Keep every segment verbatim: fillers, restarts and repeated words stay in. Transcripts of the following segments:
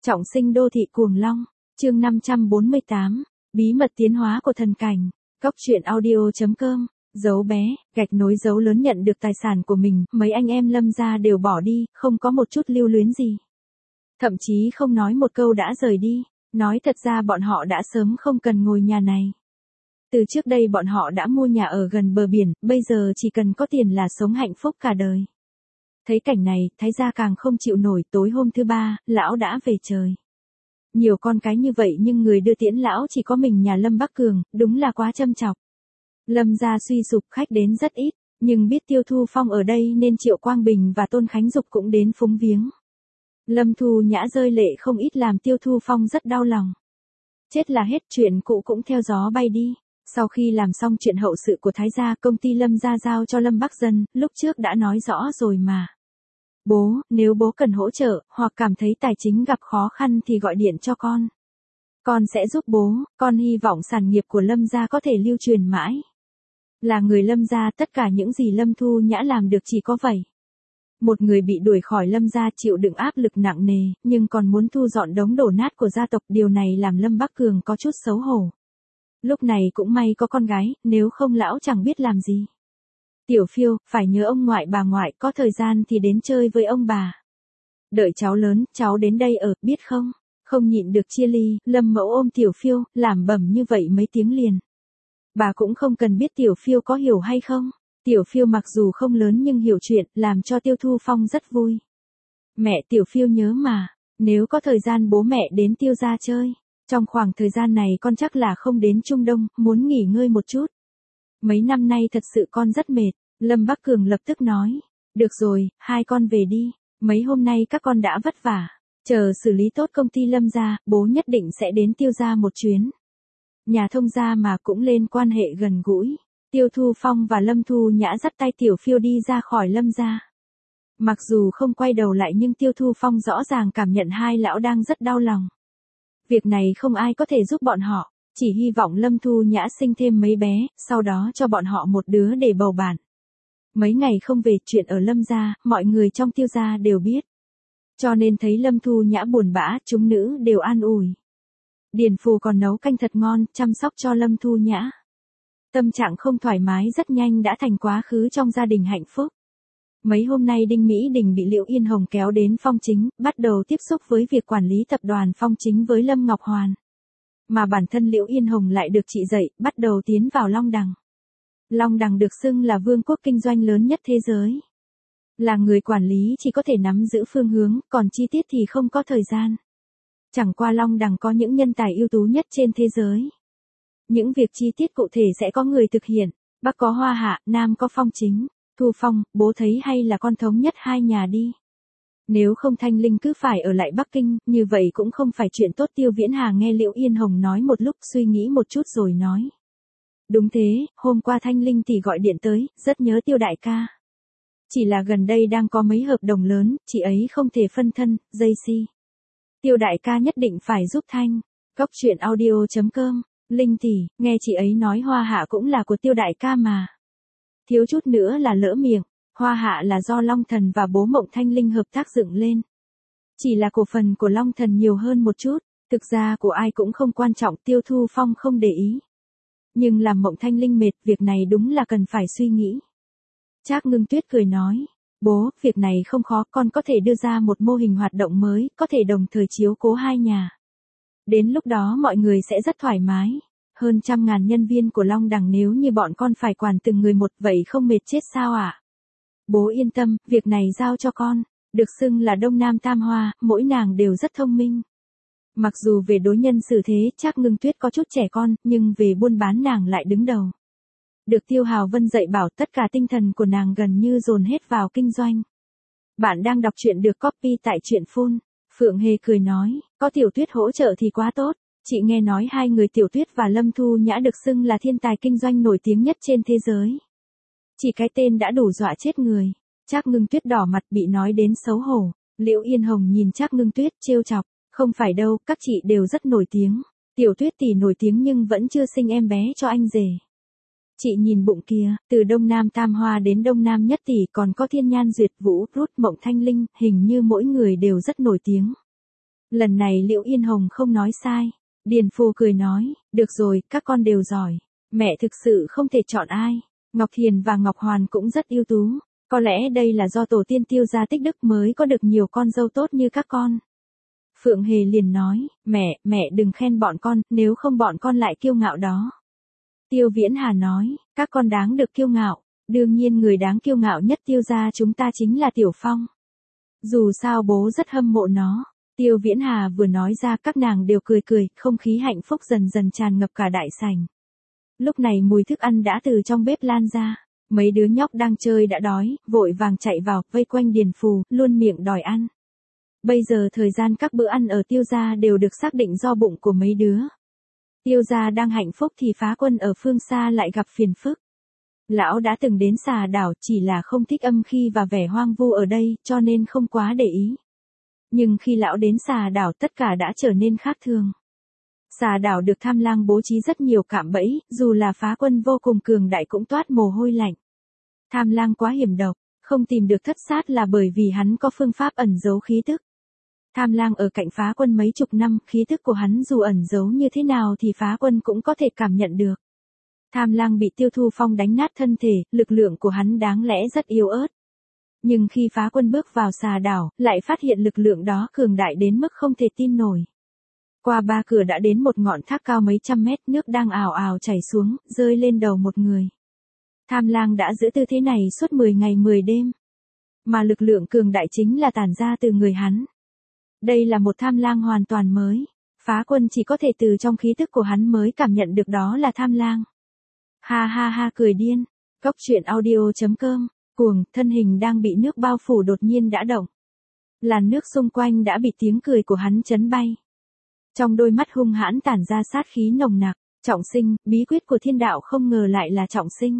Trọng sinh đô thị cuồng long, chương năm trăm bốn mươi tám, bí mật tiến hóa của thần cảnh, Cóc truyện audio chấm com, dấu bé, gạch nối dấu lớn nhận được tài sản của mình, mấy anh em Lâm gia đều bỏ đi, không có một chút lưu luyến gì. Thậm chí không nói một câu đã rời đi, nói thật ra bọn họ đã sớm không cần ngồi nhà này. Từ trước đây bọn họ đã mua nhà ở gần bờ biển, bây giờ chỉ cần có tiền là sống hạnh phúc cả đời. Thấy cảnh này, Thái gia càng không chịu nổi, tối hôm thứ ba, lão đã về trời. Nhiều con cái như vậy nhưng người đưa tiễn lão chỉ có mình nhà Lâm Bắc Cường, đúng là quá châm chọc. Lâm gia suy sụp, khách đến rất ít, nhưng biết Tiêu Thu Phong ở đây nên Triệu Quang Bình và Tôn Khánh Dục cũng đến phúng viếng. Lâm Thu Nhã rơi lệ không ít làm Tiêu Thu Phong rất đau lòng. Chết là hết, chuyện cũ cũng theo gió bay đi. Sau khi làm xong chuyện hậu sự của Thái gia, công ty Lâm gia giao cho Lâm Bắc Dân, lúc trước đã nói rõ rồi mà. Bố, nếu bố cần hỗ trợ, hoặc cảm thấy tài chính gặp khó khăn thì gọi điện cho con. Con sẽ giúp bố, con hy vọng sản nghiệp của Lâm gia có thể lưu truyền mãi. Là người Lâm gia, tất cả những gì Lâm Thu Nhã làm được chỉ có vậy. Một người bị đuổi khỏi Lâm gia chịu đựng áp lực nặng nề, nhưng còn muốn thu dọn đống đổ nát của gia tộc, điều này làm Lâm Bắc Cường có chút xấu hổ. Lúc này cũng may có con gái, nếu không lão chẳng biết làm gì. Tiểu Phiêu, phải nhớ ông ngoại bà ngoại, có thời gian thì đến chơi với ông bà. Đợi cháu lớn, cháu đến đây ở, biết không? Không nhịn được chia ly, Lâm Mẫu ôm Tiểu Phiêu, làm bẩm như vậy mấy tiếng liền. Bà cũng không cần biết Tiểu Phiêu có hiểu hay không. Tiểu Phiêu mặc dù không lớn nhưng hiểu chuyện, làm cho Tiêu Thu Phong rất vui. Mẹ, Tiểu Phiêu nhớ mà, nếu có thời gian bố mẹ đến Tiêu gia chơi. Trong khoảng thời gian này con chắc là không đến Trung Đông, muốn nghỉ ngơi một chút. Mấy năm nay thật sự con rất mệt, Lâm Bắc Cường lập tức nói. Được rồi, hai con về đi, mấy hôm nay các con đã vất vả. Chờ xử lý tốt công ty Lâm gia, bố nhất định sẽ đến Tiêu gia một chuyến. Nhà thông gia mà cũng lên quan hệ gần gũi. Tiêu Thu Phong và Lâm Thu Nhã dắt tay Tiểu Phiêu đi ra khỏi Lâm gia. Mặc dù không quay đầu lại nhưng Tiêu Thu Phong rõ ràng cảm nhận hai lão đang rất đau lòng. Việc này không ai có thể giúp bọn họ, chỉ hy vọng Lâm Thu Nhã sinh thêm mấy bé, sau đó cho bọn họ một đứa để bầu bạn. Mấy ngày không về, chuyện ở Lâm gia, mọi người trong Tiêu gia đều biết. Cho nên thấy Lâm Thu Nhã buồn bã, chúng nữ đều an ủi. Điền Phù còn nấu canh thật ngon, chăm sóc cho Lâm Thu Nhã. Tâm trạng không thoải mái rất nhanh đã thành quá khứ trong gia đình hạnh phúc. Mấy hôm nay Đinh Mỹ Đình bị Liễu Yên Hồng kéo đến Phong Chính, bắt đầu tiếp xúc với việc quản lý tập đoàn Phong Chính với Lâm Ngọc Hoàn. Mà bản thân Liễu Yên Hồng lại được trị dậy, bắt đầu tiến vào Long Đằng. Long Đằng được xưng là vương quốc kinh doanh lớn nhất thế giới. Là người quản lý chỉ có thể nắm giữ phương hướng, còn chi tiết thì không có thời gian. Chẳng qua Long Đằng có những nhân tài ưu tú nhất trên thế giới. Những việc chi tiết cụ thể sẽ có người thực hiện, Bắc có Hoa Hạ, Nam có Phong Chính. Thu Phong, bố thấy hay là con thống nhất hai nhà đi. Nếu không Thanh Linh cứ phải ở lại Bắc Kinh, như vậy cũng không phải chuyện tốt. Tiêu Viễn Hà nghe Liễu Yên Hồng nói một lúc, suy nghĩ một chút rồi nói. Đúng thế, hôm qua Thanh Linh thì gọi điện tới, rất nhớ Tiêu đại ca. Chỉ là gần đây đang có mấy hợp đồng lớn, chị ấy không thể phân thân, dây si. Tiêu đại ca nhất định phải giúp Thanh. Cóc truyện audio chấm com, Linh tỷ, nghe chị ấy nói Hoa Hạ cũng là của Tiêu đại ca mà. Thiếu chút nữa là lỡ miệng, Hoa Hạ là do Long Thần và bố Mộng Thanh Linh hợp tác dựng lên. Chỉ là cổ phần của Long Thần nhiều hơn một chút, thực ra của ai cũng không quan trọng, Tiêu Thu Phong không để ý. Nhưng làm Mộng Thanh Linh mệt, việc này đúng là cần phải suy nghĩ. Trác Ngưng Tuyết cười nói, bố, việc này không khó, con có thể đưa ra một mô hình hoạt động mới, có thể đồng thời chiếu cố hai nhà. Đến lúc đó mọi người sẽ rất thoải mái. Hơn trăm ngàn nhân viên của Long Đằng nếu như bọn con phải quản từng người một, vậy không mệt chết sao ạ? À? Bố yên tâm, việc này giao cho con. Được xưng là Đông Nam Tam Hoa, mỗi nàng đều rất thông minh. Mặc dù về đối nhân xử thế Trác Ngưng Tuyết có chút trẻ con, nhưng về buôn bán nàng lại đứng đầu. Được Tiêu Hào Vân dạy bảo, tất cả tinh thần của nàng gần như dồn hết vào kinh doanh. Bạn đang đọc truyện được copy tại truyện phone. Phượng Hề cười nói, có Tiểu Tuyết hỗ trợ thì quá tốt. Chị nghe nói hai người Tiểu Tuyết và Lâm Thu Nhã được xưng là thiên tài kinh doanh nổi tiếng nhất trên thế giới. Chỉ cái tên đã đủ dọa chết người. Trác Ngưng Tuyết đỏ mặt bị nói đến xấu hổ. Liễu Yên Hồng nhìn Trác Ngưng Tuyết trêu chọc, không phải đâu, các chị đều rất nổi tiếng. Tiểu Tuyết tỷ nổi tiếng nhưng vẫn chưa sinh em bé cho anh rể. Chị nhìn bụng kia, từ Đông Nam Tam Hoa đến Đông Nam Nhất tỷ còn có Thiên Nhan Duyệt Vũ, Rút, Mộng Thanh Linh, hình như mỗi người đều rất nổi tiếng. Lần này Liễu Yên Hồng không nói sai. Điền Phù cười nói, được rồi, các con đều giỏi. Mẹ thực sự không thể chọn ai. Ngọc Thiền và Ngọc Hoàn cũng rất ưu tú. Có lẽ đây là do tổ tiên Tiêu gia tích đức mới có được nhiều con dâu tốt như các con. Phượng Hề liền nói, mẹ, mẹ đừng khen bọn con, nếu không bọn con lại kiêu ngạo đó. Tiêu Viễn Hà nói, các con đáng được kiêu ngạo. Đương nhiên người đáng kiêu ngạo nhất Tiêu gia chúng ta chính là Tiểu Phong. Dù sao bố rất hâm mộ nó. Tiêu Viễn Hà vừa nói ra các nàng đều cười cười, không khí hạnh phúc dần dần tràn ngập cả đại sảnh. Lúc này mùi thức ăn đã từ trong bếp lan ra. Mấy đứa nhóc đang chơi đã đói, vội vàng chạy vào, vây quanh Điền Phù, luôn miệng đòi ăn. Bây giờ thời gian các bữa ăn ở Tiêu gia đều được xác định do bụng của mấy đứa. Tiêu gia đang hạnh phúc thì Phá Quân ở phương xa lại gặp phiền phức. Lão đã từng đến Xà Đảo, chỉ là không thích âm khí và vẻ hoang vu ở đây, cho nên không quá để ý. Nhưng khi lão đến Xà Đảo tất cả đã trở nên khác thường. Xà Đảo được Tham Lang bố trí rất nhiều cạm bẫy, dù là Phá Quân vô cùng cường đại cũng toát mồ hôi lạnh. Tham Lang quá hiểm độc, không tìm được thất sát là bởi vì hắn có phương pháp ẩn giấu khí tức. Tham Lang ở cạnh Phá Quân mấy chục năm, khí tức của hắn dù ẩn giấu như thế nào thì Phá Quân cũng có thể cảm nhận được. Tham Lang bị Tiêu Thu Phong đánh nát thân thể, lực lượng của hắn đáng lẽ rất yếu ớt. Nhưng khi Phá Quân bước vào Xà Đảo, lại phát hiện lực lượng đó cường đại đến mức không thể tin nổi. Qua ba cửa đã đến một ngọn thác cao mấy trăm mét, nước đang ào ào chảy xuống, rơi lên đầu một người. Tham Lang đã giữ tư thế này suốt mười ngày mười đêm. Mà lực lượng cường đại chính là tản ra từ người hắn. Đây là một Tham Lang hoàn toàn mới. Phá Quân chỉ có thể từ trong khí tức của hắn mới cảm nhận được đó là Tham Lang. Ha ha ha cười điên. Cốc truyện audio chấm com. Cuồng, thân hình đang bị nước bao phủ đột nhiên đã động. Làn nước xung quanh đã bị tiếng cười của hắn chấn bay. Trong đôi mắt hung hãn tản ra sát khí nồng nặc. Trọng Sinh, bí quyết của thiên đạo không ngờ lại là Trọng Sinh.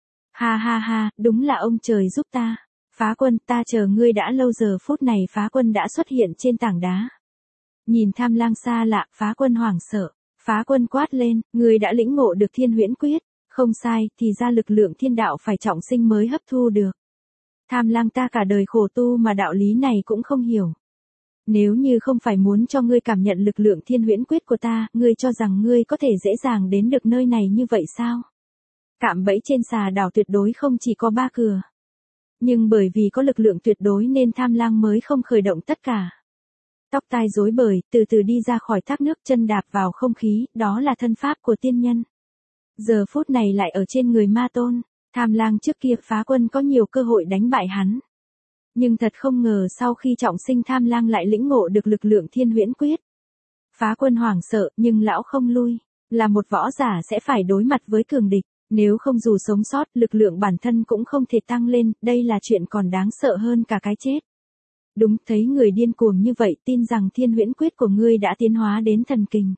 Ha ha ha, đúng là ông trời giúp ta. Phá Quân, ta chờ ngươi đã lâu, giờ phút này Phá Quân đã xuất hiện trên tảng đá. Nhìn Tham Lang xa lạ, Phá Quân hoảng sợ. Phá Quân quát lên, ngươi đã lĩnh ngộ được Thiên Huyễn Quyết. Không sai, thì ra lực lượng thiên đạo phải trọng sinh mới hấp thu được. Tham Lang ta cả đời khổ tu mà đạo lý này cũng không hiểu. Nếu như không phải muốn cho ngươi cảm nhận lực lượng Thiên Huyễn Quyết của ta, ngươi cho rằng ngươi có thể dễ dàng đến được nơi này như vậy sao? Cạm bẫy trên Xà Đảo tuyệt đối không chỉ có ba cửa. Nhưng bởi vì có lực lượng tuyệt đối nên Tham Lang mới không khởi động tất cả. Tóc tai rối bời, từ từ đi ra khỏi thác nước, chân đạp vào không khí, đó là thân pháp của tiên nhân. Giờ phút này lại ở trên người Ma Tôn. Tham Lang trước kia Phá Quân có nhiều cơ hội đánh bại hắn. Nhưng thật không ngờ sau khi trọng sinh Tham Lang lại lĩnh ngộ được lực lượng Thiên Huyễn Quyết. Phá Quân hoảng sợ, nhưng lão không lui. Là một võ giả sẽ phải đối mặt với cường địch. Nếu không dù sống sót, lực lượng bản thân cũng không thể tăng lên, đây là chuyện còn đáng sợ hơn cả cái chết. Đúng, thấy người điên cuồng như vậy, tin rằng Thiên Huyễn Quyết của ngươi đã tiến hóa đến thần kình.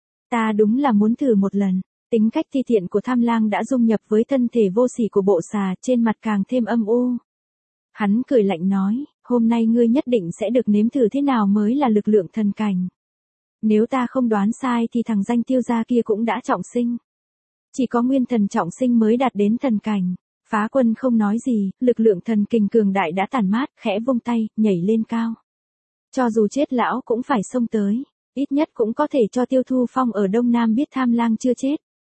Ta đúng là muốn thử một lần. Tính cách thi thiện của Tham Lang đã dung nhập với thân thể vô sỉ của bộ xà, trên mặt càng thêm âm u. Hắn cười lạnh nói, hôm nay ngươi nhất định sẽ được nếm thử thế nào mới là lực lượng thần cảnh. Nếu ta không đoán sai thì thằng danh Tiêu gia kia cũng đã trọng sinh. Chỉ có nguyên thần trọng sinh mới đạt đến thần cảnh. Phá Quân không nói gì, lực lượng thần kình cường đại đã tản mát, khẽ vung tay, nhảy lên cao. Cho dù chết lão cũng phải xông tới, ít nhất cũng có thể cho Tiêu Thu Phong ở Đông Nam biết Tham Lang chưa chết.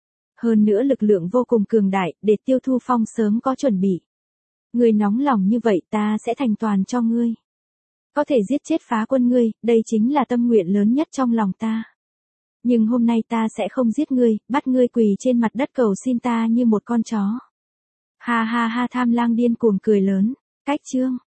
Hơn nữa lực lượng vô cùng cường đại, để Tiêu Thu Phong sớm có chuẩn bị. Ngươi nóng lòng như vậy ta sẽ thành toàn cho ngươi. Có thể giết chết Phá Quân ngươi, đây chính là tâm nguyện lớn nhất trong lòng ta. Nhưng hôm nay ta sẽ không giết ngươi, bắt ngươi quỳ trên mặt đất cầu xin ta như một con chó. Ha ha ha Tham Lang điên cuồng cười lớn. Cách chương.